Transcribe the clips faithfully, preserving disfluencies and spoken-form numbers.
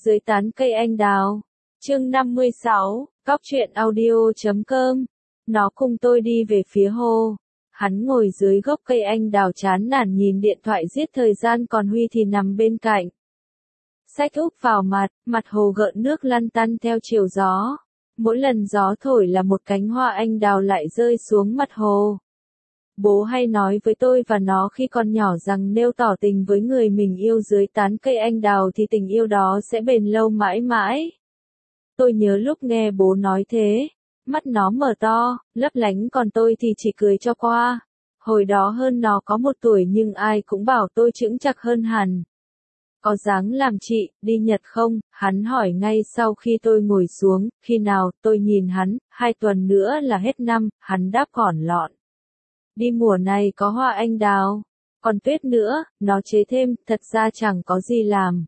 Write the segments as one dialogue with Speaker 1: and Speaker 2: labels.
Speaker 1: Dưới tán cây anh đào. Chương năm mươi sáu, Góc truyện audio chấm com. Nó cùng tôi đi về phía hồ. Hắn ngồi dưới gốc cây anh đào chán nản nhìn điện thoại giết thời gian, còn Huy thì nằm bên cạnh. Xách úp vào mặt, mặt hồ gợn nước lăn tăn theo chiều gió. Mỗi lần gió thổi là một cánh hoa anh đào lại rơi xuống mặt hồ. Bố hay nói với tôi và nó khi còn nhỏ rằng nếu tỏ tình với người mình yêu dưới tán cây anh đào thì tình yêu đó sẽ bền lâu mãi mãi. Tôi nhớ lúc nghe bố nói thế, mắt nó mở to, lấp lánh, còn tôi thì chỉ cười cho qua. Hồi đó hơn nó có một tuổi nhưng ai cũng bảo tôi chững chạc hơn hẳn. Có dáng làm chị, đi Nhật không? Hắn hỏi ngay sau khi tôi ngồi xuống. Khi nào? Tôi nhìn hắn, hai tuần nữa là hết năm. Hắn đáp gọn lọn. Đi mùa này có hoa anh đào, còn tuyết nữa. Nó chế thêm, thật ra chẳng có gì làm.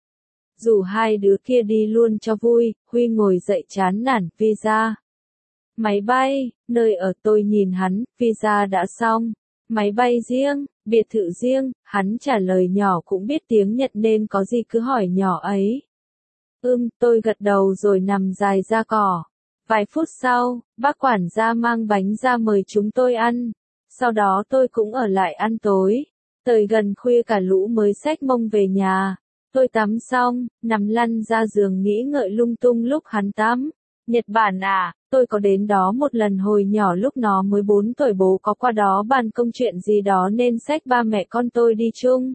Speaker 1: Rủ hai đứa kia đi luôn cho vui. Huy ngồi dậy chán nản. Visa, máy bay, nơi ở. Tôi nhìn hắn, visa đã xong. Máy bay riêng, biệt thự riêng. Hắn trả lời nhỏ cũng biết tiếng Nhật nên có gì cứ hỏi nhỏ ấy. Ừm, tôi gật đầu rồi nằm dài ra cỏ. Vài phút sau, bác quản gia mang bánh ra mời chúng tôi ăn. Sau đó tôi cũng ở lại ăn tối. Tới gần khuya cả lũ mới xách mông về nhà. Tôi tắm xong, nằm lăn ra giường nghĩ ngợi lung tung lúc hắn tắm. Nhật Bản à, tôi có đến đó một lần hồi nhỏ lúc nó mới bốn tuổi, bố có qua đó bàn công chuyện gì đó nên xách ba mẹ con tôi đi chung.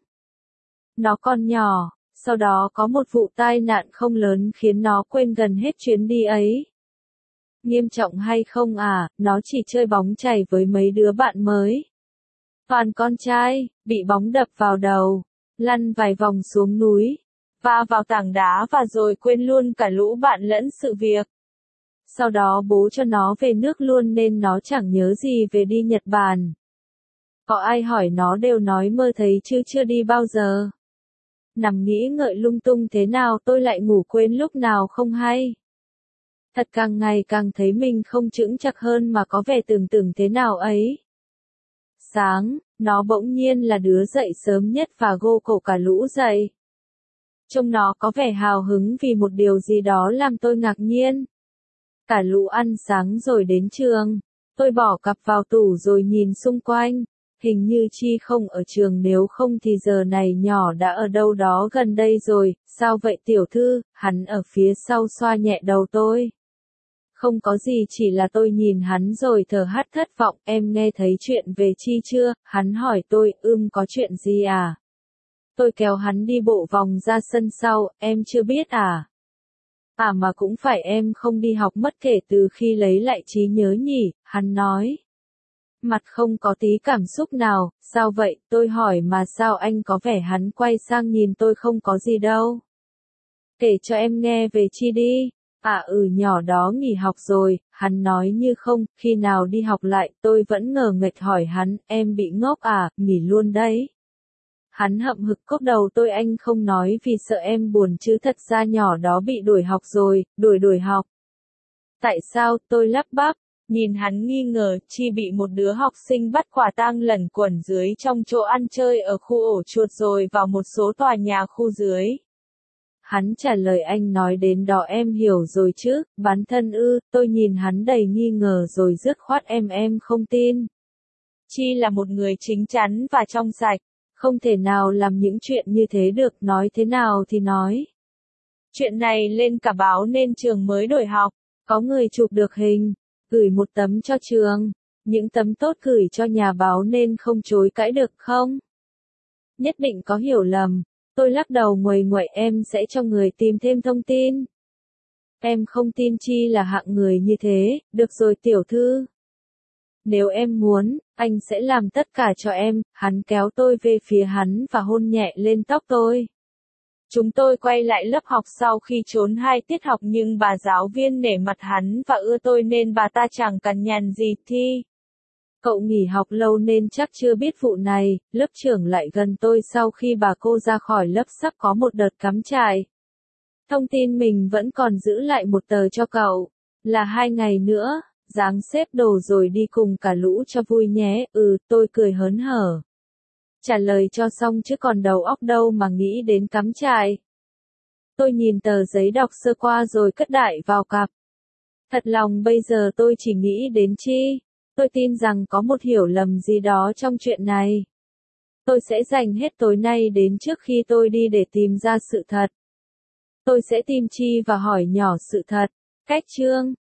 Speaker 1: Nó còn nhỏ, sau đó có một vụ tai nạn không lớn khiến nó quên gần hết chuyến đi ấy. Nghiêm trọng hay không à, nó chỉ chơi bóng chày với mấy đứa bạn mới. Toàn con trai, bị bóng đập vào đầu, lăn vài vòng xuống núi, va vào tảng đá và rồi quên luôn cả lũ bạn lẫn sự việc. Sau đó bố cho nó về nước luôn nên nó chẳng nhớ gì về đi Nhật Bản. Có ai hỏi nó đều nói mơ thấy chứ chưa đi bao giờ. Nằm nghĩ ngợi lung tung thế nào tôi lại ngủ quên lúc nào không hay. Thật càng ngày càng thấy mình không chững chạc hơn mà có vẻ tưởng tượng thế nào ấy. Sáng, nó bỗng nhiên là đứa dậy sớm nhất và gô cổ cả lũ dậy. Trông nó có vẻ hào hứng vì một điều gì đó làm tôi ngạc nhiên. Cả lũ ăn sáng rồi đến trường. Tôi bỏ cặp vào tủ rồi nhìn xung quanh. Hình như Chi không ở trường, nếu không thì giờ này nhỏ đã ở đâu đó gần đây rồi. Sao vậy tiểu thư? Hắn ở phía sau xoa nhẹ đầu tôi. Không có gì, chỉ là tôi nhìn hắn rồi thở hắt thất vọng. Em nghe thấy chuyện về Chi chưa? Hắn hỏi tôi. Ưm, có chuyện gì à? Tôi kéo hắn đi bộ vòng ra sân sau. Em chưa biết à? À mà cũng phải, em không đi học mất kể từ khi lấy lại trí nhớ nhỉ, hắn nói. Mặt không có tí cảm xúc nào. Sao vậy? Tôi hỏi. Mà sao anh có vẻ? Hắn quay sang nhìn tôi. Không có gì đâu. Kể cho em nghe về Chi đi. À ừ, nhỏ đó nghỉ học rồi, hắn nói như không. Khi nào đi học lại? Tôi vẫn ngờ nghệch hỏi hắn. Em bị ngốc à? Nghỉ luôn đấy. Hắn hậm hực cốc đầu tôi. Anh không nói vì sợ em buồn chứ thật ra nhỏ đó bị đuổi học rồi. Đuổi đuổi học. Tại sao? Tôi lắp bắp. Nhìn hắn nghi ngờ. Chi bị một đứa học sinh bắt quả tang lẩn quẩn dưới trong chỗ ăn chơi ở khu ổ chuột rồi vào một số tòa nhà khu dưới. Hắn trả lời. Anh nói đến đó em hiểu rồi chứ, bán thân ư? Tôi nhìn hắn đầy nghi ngờ rồi dứt khoát. Em em không tin. Chi là một người chính chắn và trong sạch. Không thể nào làm những chuyện như thế được. Nói thế nào thì nói. Chuyện này lên cả báo nên trường mới đổi học. Có người chụp được hình, gửi một tấm cho trường. Những tấm tốt gửi cho nhà báo nên không chối cãi được không? Nhất định có hiểu lầm. Tôi lắc đầu nguầy nguậy. Em sẽ cho người tìm thêm thông tin. Em không tin Chi là hạng người như thế. Được rồi tiểu thư. Nếu em muốn, anh sẽ làm tất cả cho em. Hắn kéo tôi về phía hắn và hôn nhẹ lên tóc tôi. Chúng tôi quay lại lớp học sau khi trốn hai tiết học nhưng bà giáo viên nể mặt hắn và ưa tôi nên bà ta chẳng cằn nhằn gì. Thi, cậu nghỉ học lâu nên chắc chưa biết vụ này. Lớp trưởng lại gần tôi sau khi bà cô ra khỏi lớp sắp có một đợt cắm trại. Thông tin mình vẫn còn giữ lại một tờ cho cậu. Là hai ngày nữa. Dáng xếp đồ rồi đi cùng cả lũ cho vui nhé. Ừ, tôi cười hớn hở. Trả lời cho xong chứ còn đầu óc đâu mà nghĩ đến cắm trại. Tôi nhìn tờ giấy đọc sơ qua rồi cất đại vào cặp. Thật lòng bây giờ tôi chỉ nghĩ đến Chi. Tôi tin rằng có một hiểu lầm gì đó trong chuyện này. Tôi sẽ dành hết tối nay đến trước khi tôi đi để tìm ra sự thật. Tôi sẽ tìm Chi và hỏi nhỏ sự thật. Cách chương